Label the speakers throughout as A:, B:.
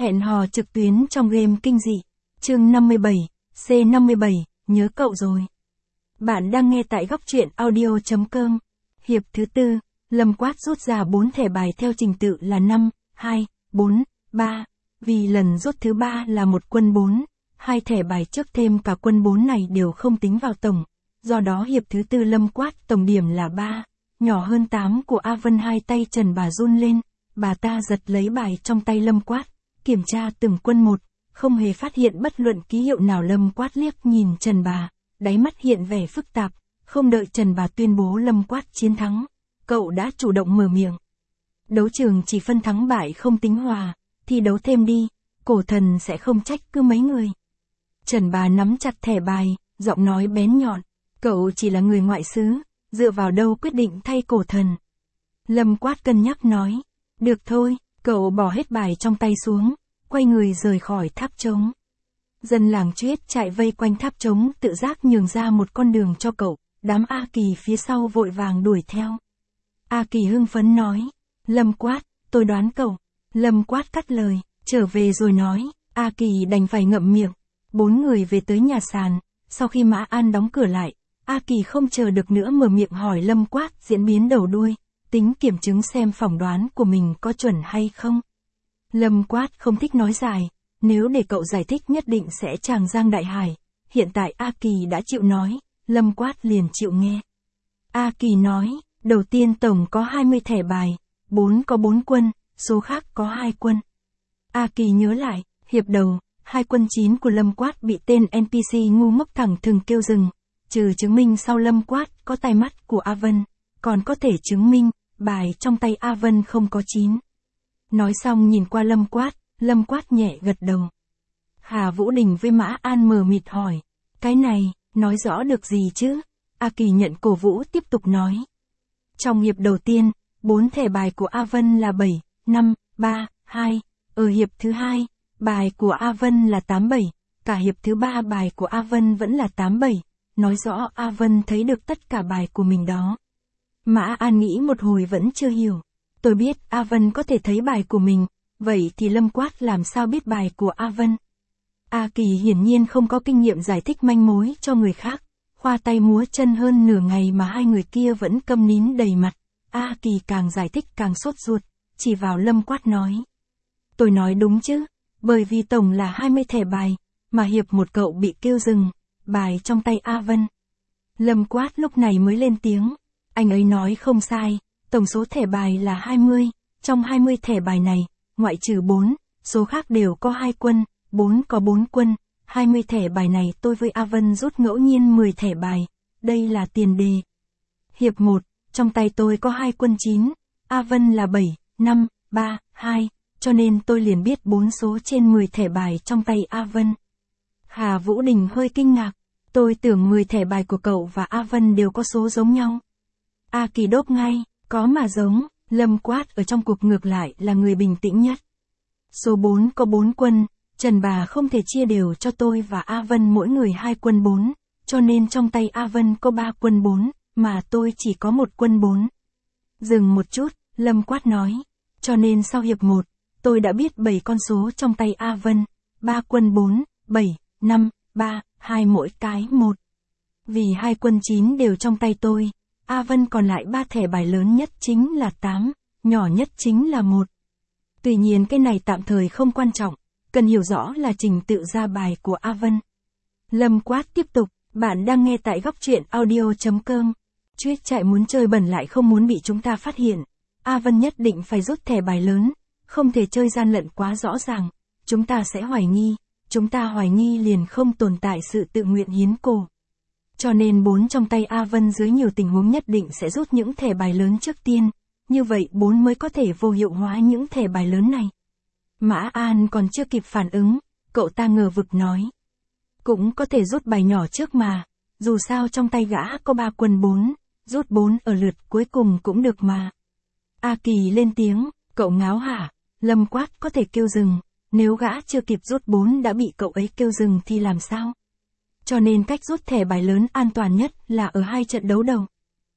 A: Hẹn hò trực tuyến trong game kinh dị. Chương 57, C57, nhớ cậu rồi. Bạn đang nghe tại góc truyện audio.com. Hiệp thứ tư, Lâm Quát rút ra 4 thẻ bài theo trình tự là 5, 2, 4, 3. Vì lần rút thứ 3 là một quân 4, hai thẻ bài trước thêm cả quân 4 này đều không tính vào tổng. Do đó hiệp thứ tư Lâm Quát tổng điểm là 3, nhỏ hơn 8 của A Vân. Hai tay Trần bà run lên, bà ta giật lấy bài trong tay Lâm Quát, kiểm tra từng quân một, không hề phát hiện bất luận ký hiệu nào. Lâm Quát liếc nhìn Trần bà, đáy mắt hiện vẻ phức tạp, không đợi Trần bà tuyên bố Lâm Quát chiến thắng, cậu đã chủ động mở miệng. Đấu trường chỉ phân thắng bại không tính hòa, thi đấu thêm đi, cổ thần sẽ không trách cứ mấy người. Trần bà nắm chặt thẻ bài, giọng nói bén nhọn, cậu chỉ là người ngoại xứ, dựa vào đâu quyết định thay cổ thần. Lâm Quát cân nhắc nói, được thôi, cậu bỏ hết bài trong tay xuống, quay người rời khỏi tháp trống. Dân làng Chuyết chạy vây quanh tháp trống tự giác nhường ra một con đường cho cậu, đám A Kỳ phía sau vội vàng đuổi theo. A Kỳ hưng phấn nói, Lâm Quát, tôi đoán cậu. Lâm Quát cắt lời, trở về rồi nói, A Kỳ đành phải ngậm miệng. 4 người về tới nhà sàn, sau khi Mã An đóng cửa lại, A Kỳ không chờ được nữa mở miệng hỏi Lâm Quát diễn biến đầu đuôi, tính kiểm chứng xem phỏng đoán của mình có chuẩn hay không. Lâm Quát không thích nói dài, nếu để cậu giải thích nhất định sẽ tràng giang đại hải. Hiện tại A Kỳ đã chịu nói, Lâm Quát liền chịu nghe. A Kỳ nói, đầu tiên tổng có 20 thẻ bài, 4 có 4 quân, số khác có 2 quân. A Kỳ nhớ lại, hiệp đầu, 2 quân 9 của Lâm Quát bị tên NPC ngu ngốc thẳng thừng kêu dừng, trừ chứng minh sau Lâm Quát có tai mắt của A Vân, còn có thể chứng minh, bài trong tay A Vân không có 9. Nói xong nhìn qua Lâm Quát nhẹ gật đầu. Hà Vũ Đình với Mã An mờ mịt hỏi, cái này, nói rõ được gì chứ? A Kỳ nhận cổ vũ tiếp tục nói. Trong hiệp đầu tiên, 4 thẻ bài của A Vân là 7, 5, 3, 2. Ở hiệp thứ hai, bài của A Vân là 87, cả hiệp thứ 3 bài của A Vân vẫn là 87, nói rõ A Vân thấy được tất cả bài của mình đó. Mã An nghĩ một hồi vẫn chưa hiểu. Tôi biết A Vân có thể thấy bài của mình, vậy thì Lâm Quát làm sao biết bài của A Vân? A Kỳ hiển nhiên không có kinh nghiệm giải thích manh mối cho người khác, khoa tay múa chân hơn nửa ngày mà hai người kia vẫn câm nín đầy mặt. A Kỳ càng giải thích càng sốt ruột, chỉ vào Lâm Quát nói. Tôi nói đúng chứ, bởi vì tổng là 20 thẻ bài, mà hiệp một cậu bị kêu dừng, bài trong tay A Vân. Lâm Quát lúc này mới lên tiếng, anh ấy nói không sai, tổng số thẻ bài là 20, trong 20 thẻ bài này, ngoại trừ 4, số khác đều có 2 quân, 4 có 4 quân, 20 thẻ bài này tôi với A Vân rút ngẫu nhiên 10 thẻ bài, đây là tiền đề. Hiệp 1, trong tay tôi có 2 quân 9, A Vân là 7, 5, 3, 2, cho nên tôi liền biết 4 số trên 10 thẻ bài trong tay A Vân. Hà Vũ Đình hơi kinh ngạc, tôi tưởng 10 thẻ bài của cậu và A Vân đều có số giống nhau. A Kỳ đốt ngay, có mà giống. Lâm Quát ở trong cuộc ngược lại là người bình tĩnh nhất. Số 4 có 4 quân, Trần bà không thể chia đều cho tôi và A Vân mỗi người 2 quân 4, cho nên trong tay A Vân có 3 quân 4, mà tôi chỉ có 1 quân 4. Dừng một chút, Lâm Quát nói, cho nên sau hiệp 1, tôi đã biết 7 con số trong tay A Vân, 3 quân 4, 7, 5, 3, 2 mỗi cái 1. Vì 2 quân 9 đều trong tay tôi, A Vân còn lại 3 thẻ bài lớn nhất chính là 8, nhỏ nhất chính là 1. Tuy nhiên cái này tạm thời không quan trọng, cần hiểu rõ là trình tự ra bài của A Vân. Lâm Quát tiếp tục, bạn đang nghe tại góc truyện audio.com. Chuyết chạy muốn chơi bẩn lại không muốn bị chúng ta phát hiện. A Vân nhất định phải rút thẻ bài lớn, không thể chơi gian lận quá rõ ràng, chúng ta sẽ hoài nghi, chúng ta hoài nghi liền không tồn tại sự tự nguyện hiến cổ. Cho nên 4 trong tay A Vân dưới nhiều tình huống nhất định sẽ rút những thẻ bài lớn trước tiên, như vậy 4 mới có thể vô hiệu hóa những thẻ bài lớn này. Mã An còn chưa kịp phản ứng, cậu ta ngờ vực nói. Cũng có thể rút bài nhỏ trước mà, dù sao trong tay gã có 3 quân 4, rút 4 ở lượt cuối cùng cũng được mà. A Kỳ lên tiếng, cậu ngáo hả? Lâm Quát có thể kêu dừng, nếu gã chưa kịp rút 4 đã bị cậu ấy kêu dừng thì làm sao? Cho nên cách rút thẻ bài lớn an toàn nhất là ở 2 trận đấu đầu.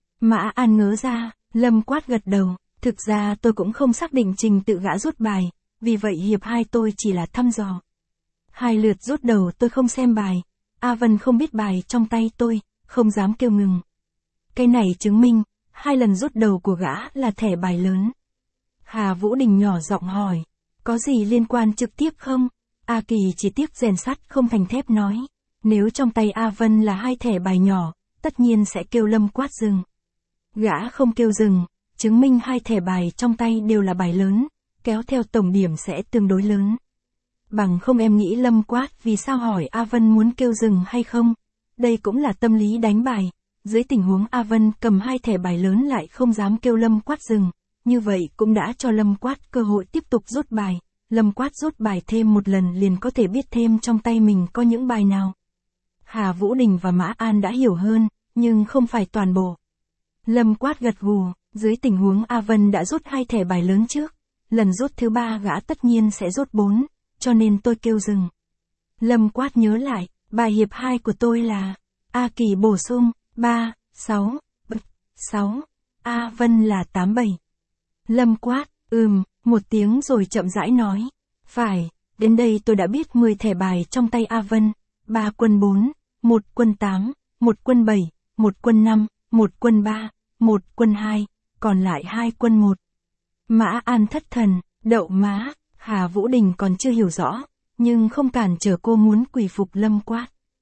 A: Mã An ngớ ra, Lâm Quát gật đầu, thực ra tôi cũng không xác định trình tự gã rút bài, vì vậy hiệp 2 tôi chỉ là thăm dò. 2 lượt rút đầu tôi không xem bài, A Vân không biết bài trong tay tôi, không dám kêu ngừng. Cái này chứng minh, 2 lần rút đầu của gã là thẻ bài lớn. Hà Vũ Đình nhỏ giọng hỏi, có gì liên quan trực tiếp không? A Kỳ chỉ tiếc rèn sắt không thành thép nói, nếu trong tay A Vân là 2 thẻ bài nhỏ, tất nhiên sẽ kêu Lâm Quát dừng. Gã không kêu dừng, chứng minh 2 thẻ bài trong tay đều là bài lớn, kéo theo tổng điểm sẽ tương đối lớn. Bằng không em nghĩ Lâm Quát vì sao hỏi A Vân muốn kêu dừng hay không? Đây cũng là tâm lý đánh bài. Dưới tình huống A Vân cầm 2 thẻ bài lớn lại không dám kêu Lâm Quát dừng, như vậy cũng đã cho Lâm Quát cơ hội tiếp tục rút bài. Lâm Quát rút bài thêm một lần liền có thể biết thêm trong tay mình có những bài nào. Hà Vũ Đình và Mã An đã hiểu hơn, nhưng không phải toàn bộ. Lâm Quát gật gù, dưới tình huống A Vân đã rút 2 thẻ bài lớn trước, lần rút thứ 3 gã tất nhiên sẽ rút 4, cho nên tôi kêu dừng. Lâm Quát nhớ lại, bài hiệp 2 của tôi là, A Kỳ bổ sung, 3, 6, 6, A Vân là 8, 7. Lâm Quát, một tiếng rồi chậm rãi nói, phải, đến đây tôi đã biết 10 thẻ bài trong tay A Vân, 3 quân 4, 1 quân 8, 1 quân 7, 1 quân 5, 1 quân 3, 1 quân 2, còn lại 2 quân 1. Mã An thất thần, đậu má, Hà Vũ Đình còn chưa hiểu rõ, nhưng không cản trở cô muốn quỳ phục Lâm Quát.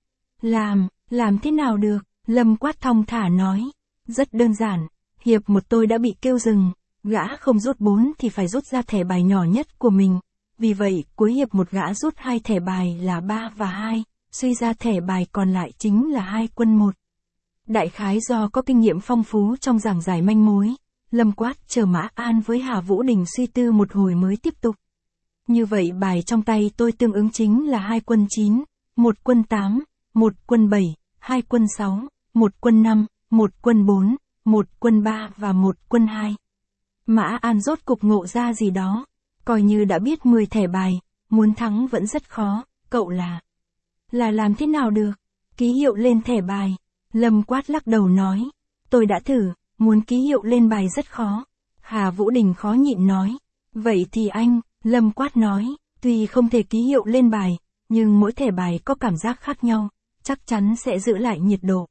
A: Làm thế nào được, Lâm Quát thong thả nói, rất đơn giản, hiệp 1 tôi đã bị kêu dừng, gã không rút 4 thì phải rút ra thẻ bài nhỏ nhất của mình, vì vậy cuối hiệp 1 gã rút 2 thẻ bài là 3 và 2, suy ra thẻ bài còn lại chính là 2 quân 1. Đại khái do có kinh nghiệm phong phú trong giảng giải manh mối, Lâm Quát chờ Mã An với Hà Vũ Đình suy tư một hồi mới tiếp tục. Như vậy bài trong tay tôi tương ứng chính là 2 quân 9, 1 quân 8, 1 quân 7, 2 quân 6, 1 quân 5, 1 quân 4, 1 quân 3 và 1 quân 2. Mã An rốt cục ngộ ra gì đó, coi như đã biết 10 thẻ bài, muốn thắng vẫn rất khó, cậu là làm thế nào được? Ký hiệu lên thẻ bài. Lâm Quát lắc đầu nói, tôi đã thử, muốn ký hiệu lên bài rất khó. Hà Vũ Đình khó nhịn nói, vậy thì anh, Lâm Quát nói, tuy không thể ký hiệu lên bài, nhưng mỗi thẻ bài có cảm giác khác nhau, chắc chắn sẽ giữ lại nhiệt độ.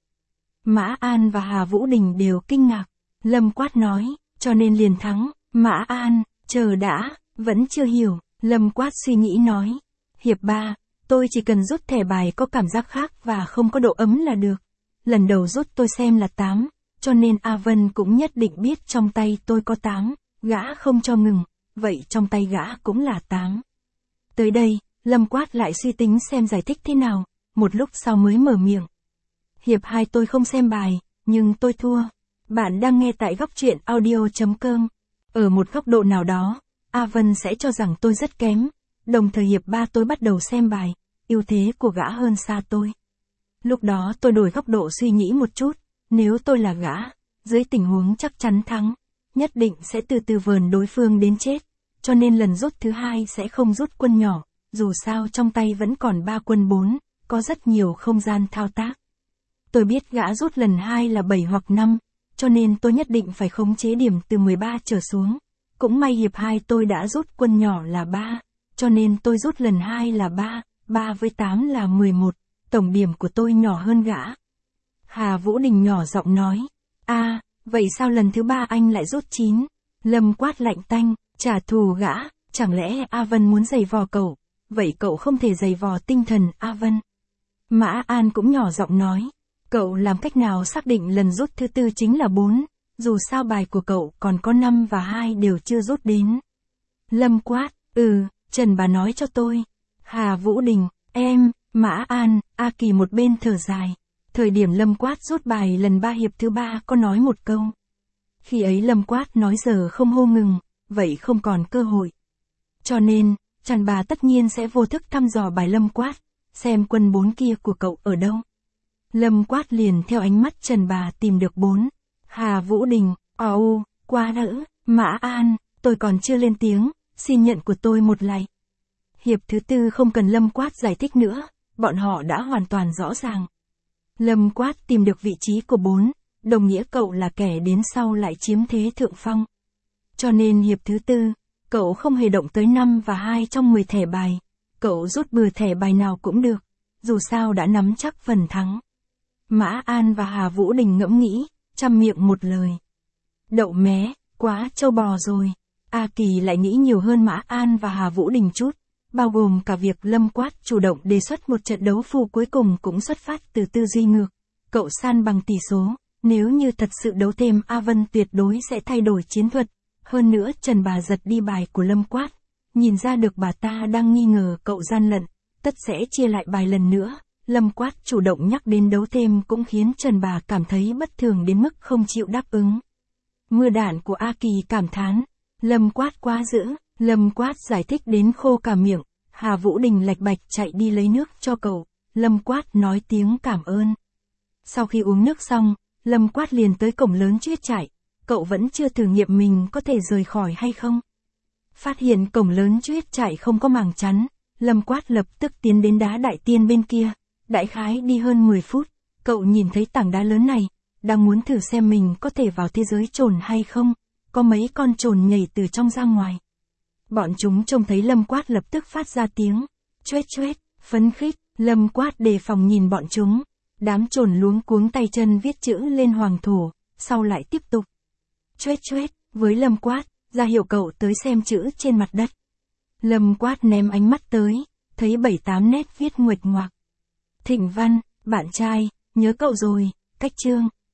A: Mã An và Hà Vũ Đình đều kinh ngạc. Lâm Quát nói, cho nên liền thắng. Mã An, chờ đã, vẫn chưa hiểu. Lâm Quát suy nghĩ nói, hiệp 3, tôi chỉ cần rút thẻ bài có cảm giác khác và không có độ ấm là được. Lần đầu rút tôi xem là 8, cho nên A Vân cũng nhất định biết trong tay tôi có 8, gã không cho ngừng, vậy trong tay gã cũng là 8. Tới đây, Lâm Quát lại suy tính xem giải thích thế nào, một lúc sau mới mở miệng. Hiệp 2 tôi không xem bài, nhưng tôi thua. Bạn đang nghe tại góc truyện audio.com. Ở một góc độ nào đó, A Vân sẽ cho rằng tôi rất kém, đồng thời hiệp 3 tôi bắt đầu xem bài, ưu thế của gã hơn xa tôi. Lúc đó tôi đổi góc độ suy nghĩ một chút, nếu tôi là gã, dưới tình huống chắc chắn thắng, nhất định sẽ từ từ vờn đối phương đến chết, cho nên lần rút thứ 2 sẽ không rút quân nhỏ, dù sao trong tay vẫn còn 3 quân 4, có rất nhiều không gian thao tác. Tôi biết gã rút lần 2 là 7 hoặc 5, cho nên tôi nhất định phải khống chế điểm từ 13 trở xuống. Cũng may hiệp 2 tôi đã rút quân nhỏ là 3, cho nên tôi rút lần 2 là 3, 3 với 8 là 11, tổng điểm của tôi nhỏ hơn gã. Hà Vũ Đình nhỏ giọng nói, vậy sao lần thứ 3 anh lại rút 9? Lâm Quát lạnh tanh, trả thù gã, chẳng lẽ A Vân muốn giày vò cậu, vậy cậu không thể giày vò tinh thần A Vân. Mã An cũng nhỏ giọng nói, cậu làm cách nào xác định lần rút thứ 4 chính là 4, dù sao bài của cậu còn có 5 và 2 đều chưa rút đến. Lâm Quát, Trần bà nói cho tôi. Hà Vũ Đình, Mã An, A Kỳ một bên thở dài. Thời điểm Lâm Quát rút bài lần 3 hiệp thứ 3 có nói một câu. Khi ấy Lâm Quát nói giờ không hô ngừng, vậy không còn cơ hội. Cho nên, Trần bà tất nhiên sẽ vô thức thăm dò bài Lâm Quát, xem quân 4 kia của cậu ở đâu. Lâm Quát liền theo ánh mắt Trần bà tìm được 4. Hà Vũ Đình, quá đỡ. Mã An, tôi còn chưa lên tiếng, xin nhận của tôi một lạy. Hiệp thứ 4 không cần Lâm Quát giải thích nữa, bọn họ đã hoàn toàn rõ ràng. Lâm Quát tìm được vị trí của 4, đồng nghĩa cậu là kẻ đến sau lại chiếm thế thượng phong. Cho nên hiệp thứ 4, Cậu không hề động tới 5 và 2 trong 10 thẻ bài. Cậu rút bừa thẻ bài nào cũng được, dù sao đã nắm chắc phần thắng. Mã An và Hà Vũ Đình ngẫm nghĩ, trăm miệng một lời. Đậu mé, quá trâu bò rồi. A Kỳ lại nghĩ nhiều hơn Mã An và Hà Vũ Đình chút, bao gồm cả việc Lâm Quát chủ động đề xuất một trận đấu phù cuối cùng cũng xuất phát từ tư duy ngược. Cậu san bằng tỷ số, nếu như thật sự đấu thêm A Vân tuyệt đối sẽ thay đổi chiến thuật. Hơn nữa Trần Bà giật đi bài của Lâm Quát, nhìn ra được bà ta đang nghi ngờ cậu gian lận, tất sẽ chia lại bài lần nữa. Lâm Quát chủ động nhắc đến đấu thêm cũng khiến Trần Bà cảm thấy bất thường đến mức không chịu đáp ứng. Mưa đạn của A Kỳ cảm thán, Lâm Quát quá dữ. Lâm Quát giải thích đến khô cả miệng. Hà Vũ Đình lạch bạch chạy đi lấy nước cho cậu. Lâm Quát nói tiếng cảm ơn. Sau khi uống nước xong, Lâm Quát liền tới cổng lớn Chuyết Trại. Cậu vẫn chưa thử nghiệm mình có thể rời khỏi hay không. Phát hiện cổng lớn Chuyết Trại không có màng chắn, Lâm Quát lập tức tiến đến đá đại tiên bên kia. Đại khái đi hơn 10 phút, cậu nhìn thấy tảng đá lớn này, đang muốn thử xem mình có thể vào thế giới chồn hay không. Có mấy con chồn nhảy từ trong ra ngoài. Bọn chúng trông thấy Lâm Quát lập tức phát ra tiếng choét choét, phấn khích. Lâm Quát đề phòng nhìn bọn chúng. Đám chồn luống cuống tay chân viết chữ lên hoàng thổ, sau lại tiếp tục choét choét với Lâm Quát, ra hiệu cậu tới xem chữ trên mặt đất. Lâm Quát ném ánh mắt tới, thấy 7-8 nét viết nguệch ngoạc. Thịnh Văn, bạn trai, nhớ cậu rồi, cách chương.